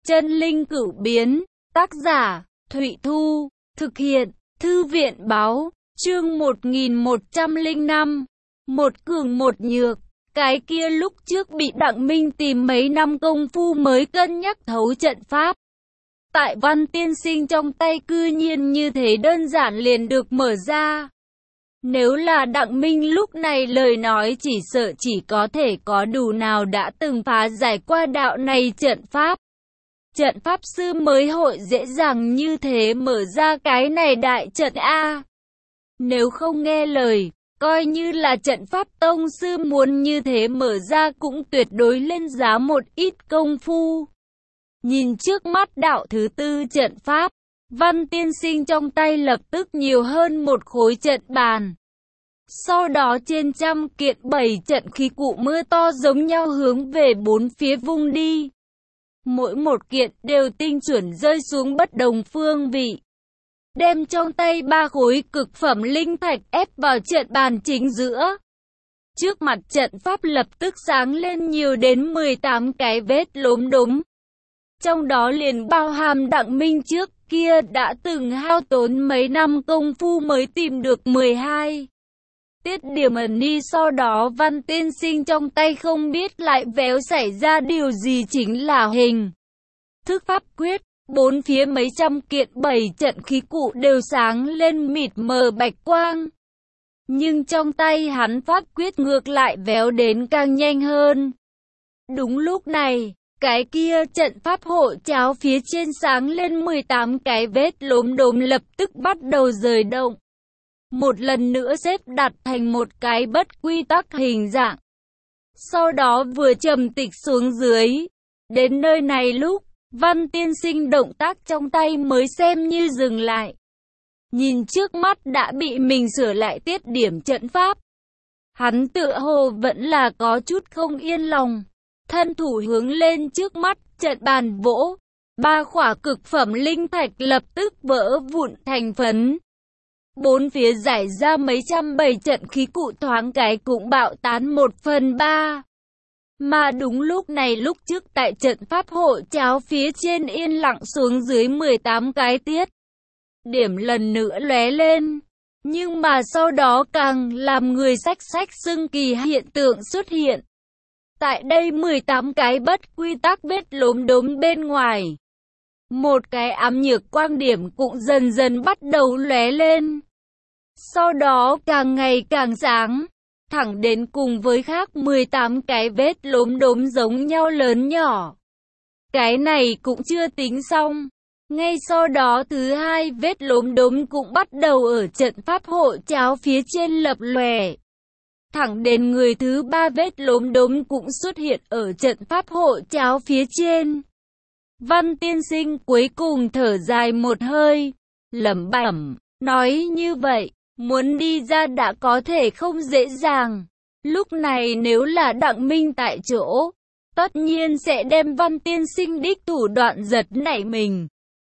Chân linh cửu biến, tác giả, Thụy Thu, thực hiện, Thư viện báo, chương 1105, một cường một nhược. Cái kia lúc trước bị Đặng Minh tìm mấy năm công phu mới cân nhắc thấu trận pháp. Tại Văn tiên sinh trong tay cư nhiên như thế đơn giản liền được mở ra. Nếu là Đặng Minh lúc này lời nói chỉ sợ chỉ có thể có đủ nào đã từng phá giải qua đạo này trận pháp. Trận pháp sư mới hội dễ dàng như thế mở ra cái này đại trận A. Nếu không nghe lời, coi như là trận pháp tông sư muốn như thế mở ra cũng tuyệt đối lên giá một ít công phu. Nhìn trước mắt đạo thứ tư trận pháp, Văn tiên sinh trong tay lập tức nhiều hơn một khối trận bàn. Sau đó trên trăm kiện bảy trận khí cụ mưa to giống nhau hướng về bốn phía vung đi. Mỗi một kiện đều tinh chuẩn rơi xuống bất đồng phương vị. Đem trong tay ba khối cực phẩm linh thạch ép vào trận bàn chính giữa. Trước mặt trận pháp lập tức sáng lên nhiều đến 18 cái vết lốm đốm. Trong đó liền bao hàm Đặng Minh trước kia đã từng hao tốn mấy năm công phu mới tìm được 12. Tiết điểm ẩn đi sau đó Văn tiên sinh trong tay không biết lại véo xảy ra điều gì chính là hình thức pháp quyết. Bốn phía mấy trăm kiện bảy trận khí cụ đều sáng lên mịt mờ bạch quang. Nhưng trong tay hắn pháp quyết ngược lại véo đến càng nhanh hơn. Đúng lúc này, cái kia trận pháp hộ cháo phía trên sáng lên 18 cái vết lốm đốm lập tức bắt đầu rời động. Một lần nữa xếp đặt thành một cái bất quy tắc hình dạng. Sau đó vừa trầm tịch xuống dưới. Đến nơi này lúc, Văn tiên sinh động tác trong tay mới xem như dừng lại. Nhìn trước mắt đã bị mình sửa lại tiết điểm trận pháp. Hắn tựa hồ vẫn là có chút không yên lòng. Thân thủ hướng lên trước mắt trận bàn vỗ. Ba khỏa cực phẩm linh thạch lập tức vỡ vụn thành phấn. Bốn phía giải ra mấy trăm bảy trận khí cụ thoáng cái cũng bạo tán 1/3. Mà đúng lúc này lúc trước tại trận pháp hộ cháo phía trên yên lặng xuống dưới 18 cái tiết. Điểm lần nữa lóe lên. Nhưng mà sau đó càng làm người xách xưng kỳ hiện tượng xuất hiện. Tại đây 18 cái bất quy tắc vết lốm đốm bên ngoài. Một cái ám nhược quang điểm cũng dần dần bắt đầu lóe lên. Sau đó càng ngày càng sáng. Thẳng đến cùng với khác 18 cái vết lốm đốm giống nhau lớn nhỏ. Cái này cũng chưa tính xong. Ngay sau đó thứ hai vết lốm đốm cũng bắt đầu ở trận pháp hộ cháo phía trên lập lòe. Thẳng đến người thứ ba vết lốm đốm cũng xuất hiện ở trận pháp hộ cháo phía trên. Văn tiên sinh cuối cùng thở dài một hơi, lẩm bẩm, nói như vậy. Muốn đi ra đã có thể không dễ dàng. Lúc này nếu là Đặng Minh tại chỗ, tất nhiên sẽ đem Văn tiên sinh đích thủ đoạn giật nảy mình.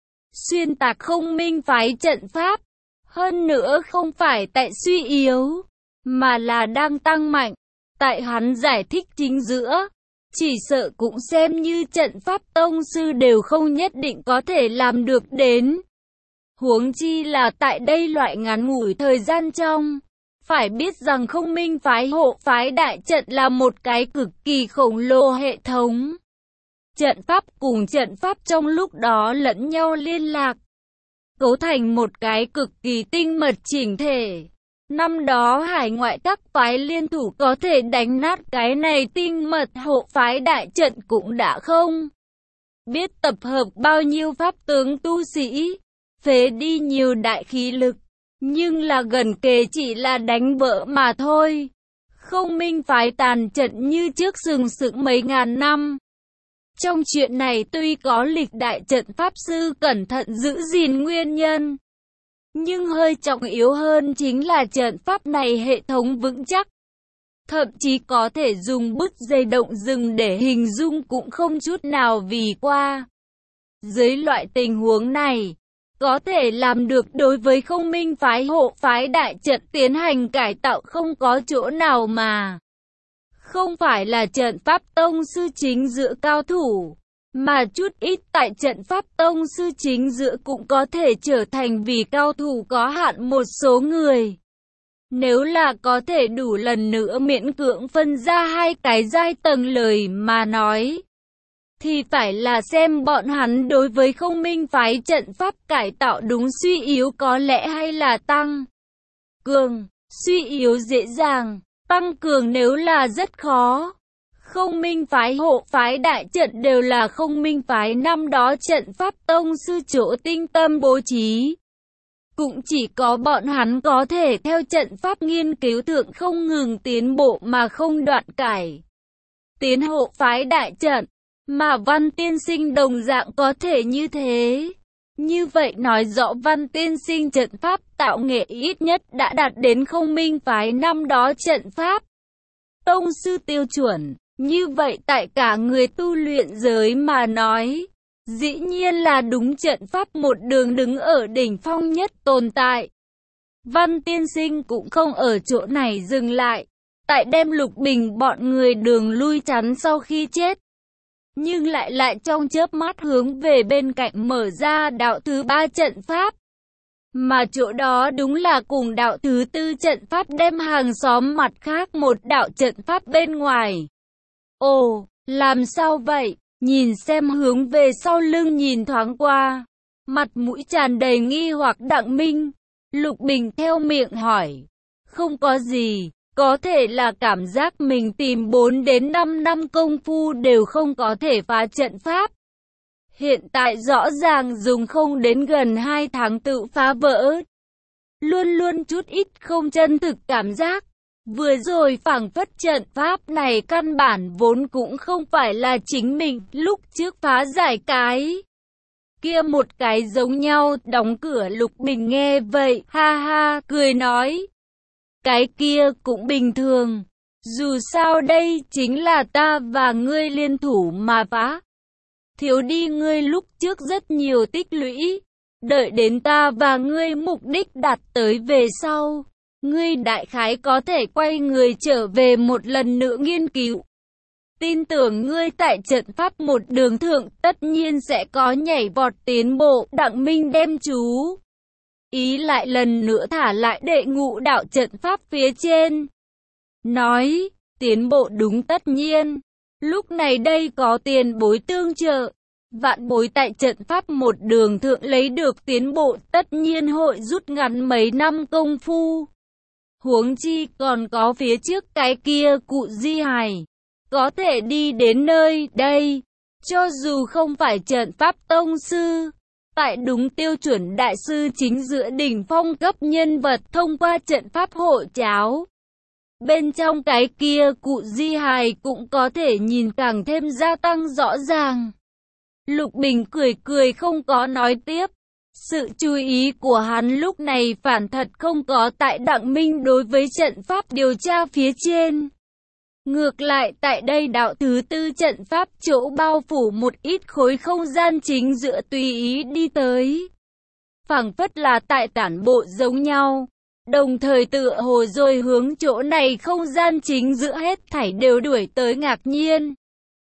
Xuyên tạc không minh phái trận pháp. Hơn nữa không phải tại suy yếu, mà là đang tăng mạnh. Tại hắn giải thích chính giữa, chỉ sợ cũng xem như trận pháp tông sư đều không nhất định có thể làm được đến. Huống chi là tại đây loại ngắn ngủi thời gian trong. Phải biết rằng không minh phái hộ phái đại trận là một cái cực kỳ khổng lồ hệ thống. Trận pháp cùng trận pháp trong lúc đó lẫn nhau liên lạc. Cấu thành một cái cực kỳ tinh mật chỉnh thể. Năm đó hải ngoại các phái liên thủ có thể đánh nát cái này tinh mật hộ phái đại trận cũng đã không biết tập hợp bao nhiêu pháp tướng tu sĩ. Phế đi nhiều đại khí lực, nhưng là gần kề chỉ là đánh vỡ mà thôi. Không minh phái tàn trận như trước sừng sững mấy ngàn năm. Trong chuyện này tuy có lịch đại trận pháp sư cẩn thận giữ gìn nguyên nhân, nhưng hơi trọng yếu hơn chính là trận pháp này hệ thống vững chắc. Thậm chí có thể dùng bức dây động rừng để hình dung cũng không chút nào vì qua. Dưới loại tình huống này, có thể làm được đối với không minh phái hộ phái đại trận tiến hành cải tạo không có chỗ nào mà không phải là trận pháp tông sư chính giữa cao thủ. Mà chút ít tại trận pháp tông sư chính giữa cũng có thể trở thành vì cao thủ có hạn một số người. Nếu là có thể đủ lần nữa miễn cưỡng phân ra hai cái giai tầng lời mà nói, thì phải là xem bọn hắn đối với không minh phái trận pháp cải tạo đúng suy yếu có lẽ hay là tăng cường. Suy yếu dễ dàng, tăng cường nếu là rất khó. Không minh phái hộ phái đại trận đều là không minh phái năm đó trận pháp tông sư chỗ tinh tâm bố trí. Cũng chỉ có bọn hắn có thể theo trận pháp nghiên cứu thượng không ngừng tiến bộ mà không đoạn cải tiến hộ phái đại trận, mà Văn Tiên Sinh đồng dạng có thể như thế. Như vậy nói rõ Văn Tiên Sinh trận pháp tạo nghệ ít nhất đã đạt đến không minh phái năm đó trận pháp tông sư tiêu chuẩn. Như vậy tại cả người tu luyện giới mà nói, dĩ nhiên là đúng trận pháp một đường đứng ở đỉnh phong nhất tồn tại. Văn Tiên Sinh cũng không ở chỗ này dừng lại, tại đem Lục Bình bọn người đường lui chắn sau khi chết. Nhưng lại trong chớp mắt hướng về bên cạnh mở ra đạo thứ 3 trận pháp. Mà chỗ đó đúng là cùng đạo thứ 4 trận pháp đem hàng xóm mặt khác một đạo trận pháp bên ngoài. Ồ, làm sao vậy? Nhìn xem hướng về sau lưng nhìn thoáng qua. Mặt mũi tràn đầy nghi hoặc Đặng Minh. Lục Bình theo miệng hỏi. Không có gì, có thể là cảm giác mình tìm 4 đến 5 năm công phu đều không có thể phá trận pháp. Hiện tại rõ ràng dùng không đến gần 2 tháng tự phá vỡ. Luôn luôn chút ít không chân thực cảm giác. Vừa rồi phảng phất trận pháp này căn bản vốn cũng không phải là chính mình lúc trước phá giải cái kia một cái giống nhau. Đóng cửa. Lục Bình nghe vậy ha ha cười nói, cái kia cũng bình thường, dù sao đây chính là ta và ngươi liên thủ mà phá. Thiếu đi ngươi lúc trước rất nhiều tích lũy, đợi đến ta và ngươi mục đích đạt tới về sau, ngươi đại khái có thể quay người trở về một lần nữa nghiên cứu. Tin tưởng ngươi tại trận pháp một đường thượng tất nhiên sẽ có nhảy vọt tiến bộ. Đặng Minh đem chú ý lại lần nữa thả lại đệ ngũ đạo trận pháp phía trên. Nói, tiến bộ đúng tất nhiên. Lúc này đây có tiền bối tương trợ. Vạn bối tại trận pháp một đường thượng lấy được tiến bộ tất nhiên hội rút ngắn mấy năm công phu. Huống chi còn có phía trước cái kia cụ di hài. Có thể đi đến nơi đây. Cho dù không phải trận pháp tông sư, tại đúng tiêu chuẩn đại sư chính giữa đỉnh phong cấp nhân vật thông qua trận pháp hộ cháo. Bên trong cái kia cụ di hài cũng có thể nhìn càng thêm gia tăng rõ ràng. Lục Bình cười không có nói tiếp. Sự chú ý của hắn lúc này phản thật không có tại Đặng Minh đối với trận pháp điều tra phía trên. Ngược lại tại đây đạo thứ 4 trận pháp chỗ bao phủ một ít khối không gian chính giữa tùy ý đi tới. Phảng phất là tại tản bộ giống nhau. Đồng thời tựa hồ rồi hướng chỗ này không gian chính giữa hết thảy đều đuổi tới ngạc nhiên.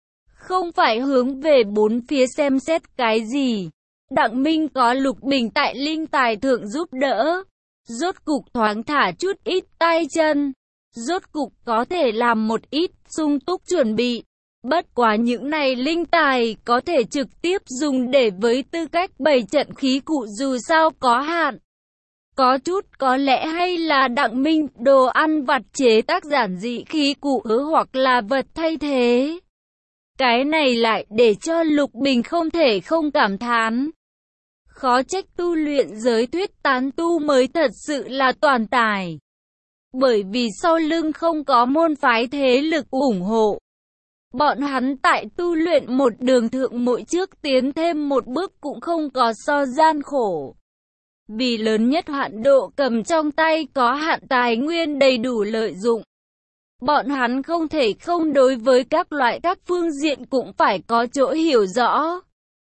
Không phải hướng về bốn phía xem xét cái gì. Đặng Minh có Lục Bình tại linh tài thượng giúp đỡ. Rốt cục thoáng thả chút ít tay chân. Rốt cục có thể làm một ít sung túc chuẩn bị. Bất quá những này linh tài có thể trực tiếp dùng để với tư cách bày trận khí cụ dù sao có hạn. Có chút có lẽ hay là Đặng Minh đồ ăn vặt chế tác giản dị khí cụ hoặc là vật thay thế. Cái này lại để cho Lục Bình không thể không cảm thán. Khó trách tu luyện giới thuyết tán tu mới thật sự là toàn tài. Bởi vì sau lưng không có môn phái thế lực ủng hộ. Bọn hắn tại tu luyện một đường thượng mỗi trước tiến thêm một bước cũng không có so gian khổ. Vì lớn nhất hạn độ cầm trong tay có hạn tài nguyên đầy đủ lợi dụng. Bọn hắn không thể không đối với các loại các phương diện cũng phải có chỗ hiểu rõ.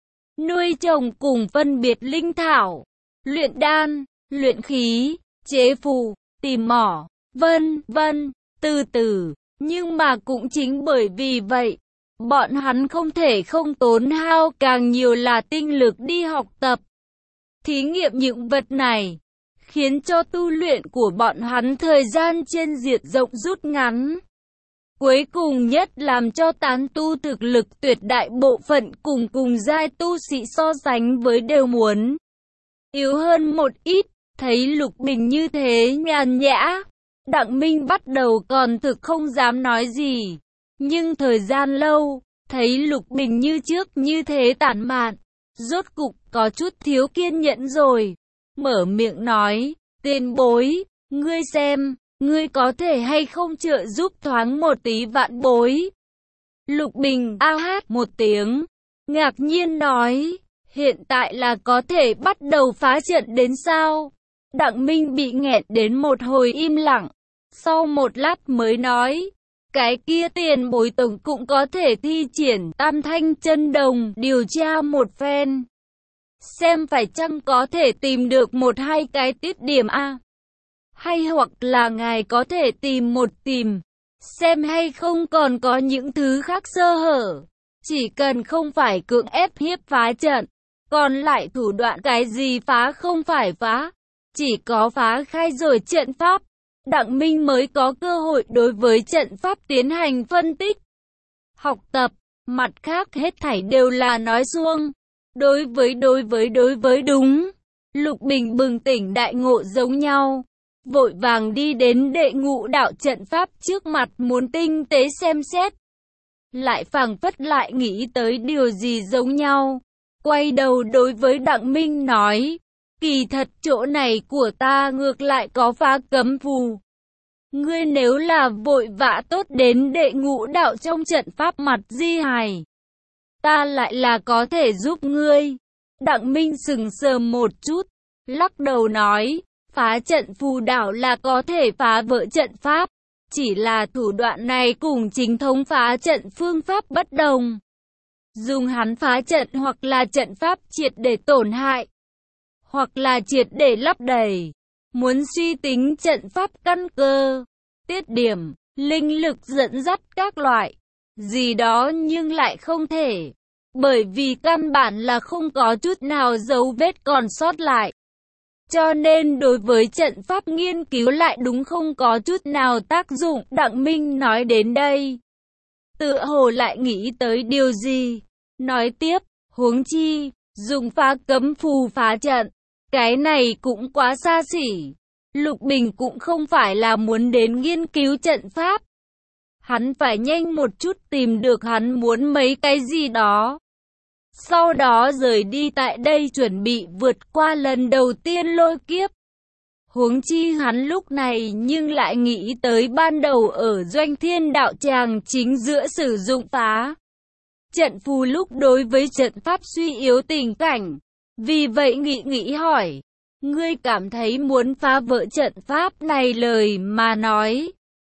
Nuôi trồng cùng phân biệt linh thảo, luyện đan, luyện khí, chế phù, tìm mỏ, vân vân, từ từ. Nhưng mà cũng chính bởi vì vậy, bọn hắn không thể không tốn hao càng nhiều là tinh lực đi học tập, thí nghiệm những vật này, khiến cho tu luyện của bọn hắn thời gian trên diện rộng rút ngắn. Cuối cùng nhất làm cho tán tu thực lực tuyệt đại bộ phận cùng giai tu sĩ so sánh với đều muốn yếu hơn một ít. Thấy Lục Bình như thế nhàn nhã, Đặng Minh bắt đầu còn thực không dám nói gì. Nhưng thời gian lâu, thấy Lục Bình như trước như thế tản mạn, rốt cục có chút thiếu kiên nhẫn rồi. Mở miệng nói, tiền bối, ngươi xem, ngươi có thể hay không trợ giúp thoáng một tí vạn bối. Lục Bình a hát một tiếng, ngạc nhiên nói, hiện tại là có thể bắt đầu phá trận đến sao? Đặng Minh bị nghẹn đến một hồi im lặng, sau một lát mới nói, cái kia tiền bối tổng cũng có thể thi triển Tam Thanh Chân Đồng điều tra một phen. Xem phải chăng có thể tìm được một hai cái tiết điểm a, hay hoặc là ngài có thể tìm một tìm, xem hay không còn có những thứ khác sơ hở. Chỉ cần không phải cưỡng ép hiếp phá trận, còn lại thủ đoạn cái gì phá không phải phá, chỉ có phá khai rồi trận pháp, Đặng Minh mới có cơ hội đối với trận pháp tiến hành phân tích, học tập. Mặt khác hết thảy đều là nói suông. Đối với đúng. Lục Bình bừng tỉnh đại ngộ giống nhau, vội vàng đi đến đệ ngũ đạo trận pháp trước mặt muốn tinh tế xem xét. Lại phảng phất lại nghĩ tới điều gì giống nhau, quay đầu đối với Đặng Minh nói, kỳ thật chỗ này của ta ngược lại có phá cấm phù. Ngươi nếu là vội vã tốt đến đệ ngũ đạo trong trận pháp mặt di hài, ta lại là có thể giúp ngươi. Đặng Minh sững sờ một chút, lắc đầu nói, phá trận phù đảo là có thể phá vỡ trận pháp, chỉ là thủ đoạn này cùng chính thống phá trận phương pháp bất đồng. Dùng hắn phá trận hoặc là trận pháp triệt để tổn hại, hoặc là triệt để lấp đầy. Muốn suy tính trận pháp căn cơ, tiết điểm, linh lực dẫn dắt các loại, gì đó nhưng lại không thể. Bởi vì căn bản là không có chút nào dấu vết còn sót lại. Cho nên đối với trận pháp nghiên cứu lại đúng không có chút nào tác dụng. Đặng Minh nói đến đây, tựa hồ lại nghĩ tới điều gì. Nói tiếp, huống chi, dùng phá cấm phù phá trận, cái này cũng quá xa xỉ. Lục Bình cũng không phải là muốn đến nghiên cứu trận pháp. Hắn phải nhanh một chút tìm được hắn muốn mấy cái gì đó. Sau đó rời đi tại đây chuẩn bị vượt qua lần đầu tiên lôi kiếp. Huống chi hắn lúc này nhưng lại nghĩ tới ban đầu ở Doanh Thiên Đạo Tràng chính giữa sử dụng phá trận phù lúc đối với trận pháp suy yếu tình cảnh. Vì vậy nghĩ hỏi, ngươi cảm thấy muốn phá vỡ trận pháp này lời mà nói,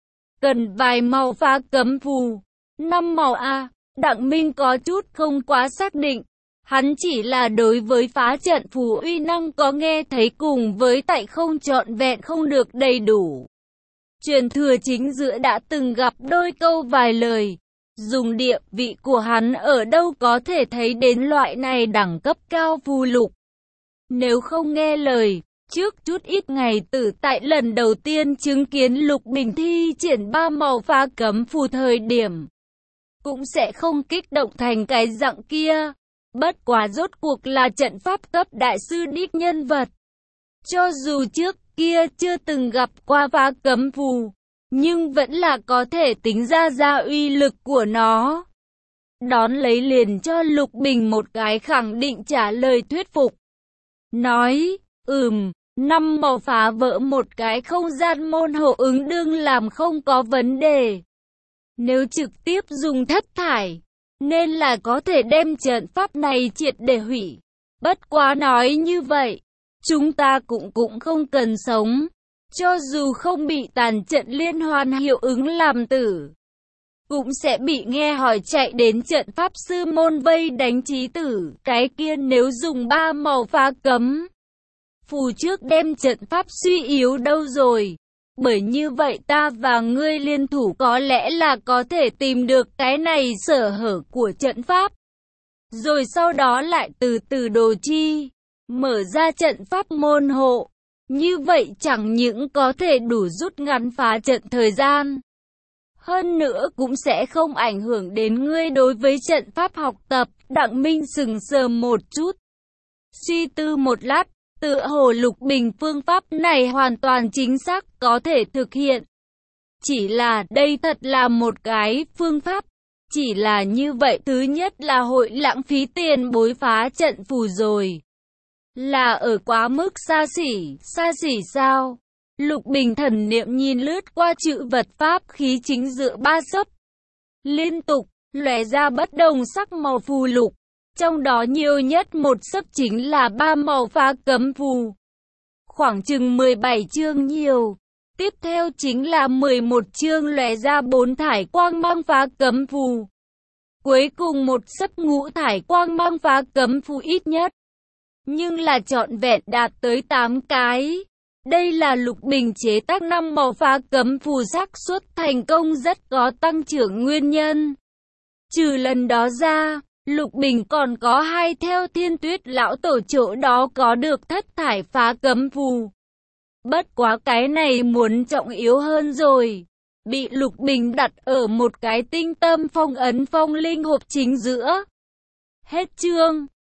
cần vài màu phá cấm phù, 5 màu a? Đặng Minh có chút không quá xác định. Hắn chỉ là đối với phá trận phù uy năng có nghe thấy cùng với tại không trọn vẹn không được đầy đủ. Truyền thừa chính giữa đã từng gặp đôi câu vài lời. Dùng địa vị của hắn ở đâu có thể thấy đến loại này đẳng cấp cao phù lục. Nếu không nghe lời, trước chút ít ngày tử tại lần đầu tiên chứng kiến Lục Bình thi triển 3 màu phá cấm phù thời điểm, cũng sẽ không kích động thành cái dạng kia. Bất quá rốt cuộc là trận pháp cấp đại sư đích nhân vật. Cho dù trước kia chưa từng gặp qua phá cấm phù, nhưng vẫn là có thể tính ra uy lực của nó. Đón lấy liền cho Lục Bình một cái khẳng định trả lời thuyết phục. Nói, 5 màu phá vỡ một cái không gian môn hộ ứng đương làm không có vấn đề. Nếu trực tiếp dùng thất thải, nên là có thể đem trận pháp này triệt để hủy. Bất quá nói như vậy, chúng ta cũng không cần sống. Cho dù không bị tàn trận liên hoàn hiệu ứng làm tử, cũng sẽ bị nghe hỏi chạy đến trận pháp sư môn vây đánh chí tử. Cái kia nếu dùng 3 màu phá cấm phù trước đem trận pháp suy yếu đâu rồi. Bởi như vậy ta và ngươi liên thủ có lẽ là có thể tìm được cái này sở hở của trận pháp. Rồi sau đó lại từ từ đồ chi, mở ra trận pháp môn hộ. Như vậy chẳng những có thể đủ rút ngắn phá trận thời gian. Hơn nữa cũng sẽ không ảnh hưởng đến ngươi đối với trận pháp học tập. Đặng Minh sững sờ một chút. Suy tư một lát, tựa hồ Lục Bình phương pháp này hoàn toàn chính xác có thể thực hiện. Chỉ là đây thật là một cái phương pháp. Chỉ là như vậy thứ nhất là hội lãng phí tiền bối phá trận phù rồi. Là ở quá mức xa xỉ sao? Lục Bình thần niệm nhìn lướt qua chữ vật pháp khí chính giữa ba sấp. Liên tục, lóe ra bất đồng sắc màu phù lục. Trong đó nhiều nhất một sấp chính là 3 màu phá cấm phù. Khoảng chừng 17 chương nhiều. Tiếp theo chính là 11 chương lóe ra 4 thải quang mang phá cấm phù. Cuối cùng một sấp ngũ thải quang mang phá cấm phù ít nhất. Nhưng là trọn vẹn đạt tới 8 cái. Đây là Lục Bình chế tác 5 màu phá cấm phù xác suất thành công rất có tăng trưởng nguyên nhân. Trừ lần đó ra, Lục Bình còn có 2 theo Thiên Tuyết lão tổ chỗ đó có được thất thải phá cấm phù. Bất quá cái này muốn trọng yếu hơn rồi. Bị Lục Bình đặt ở một cái tinh tâm phong ấn phong linh hộp chính giữa. Hết chương.